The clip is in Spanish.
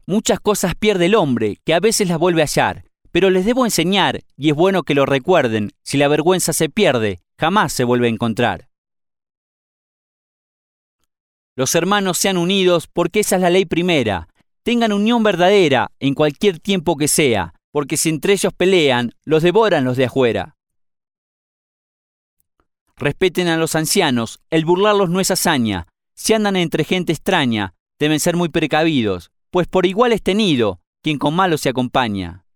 Muchas cosas pierde el hombre, que a veces las vuelve a hallar, pero les debo enseñar, y es bueno que lo recuerden, si la vergüenza se pierde, jamás se vuelve a encontrar. Los hermanos sean unidos porque esa es la ley primera. Tengan unión verdadera en cualquier tiempo que sea, porque si entre ellos pelean, los devoran los de afuera. Respeten a los ancianos, el burlarlos no es hazaña. Si andan entre gente extraña, deben ser muy precavidos, pues por igual es tenido quien con malos se acompaña.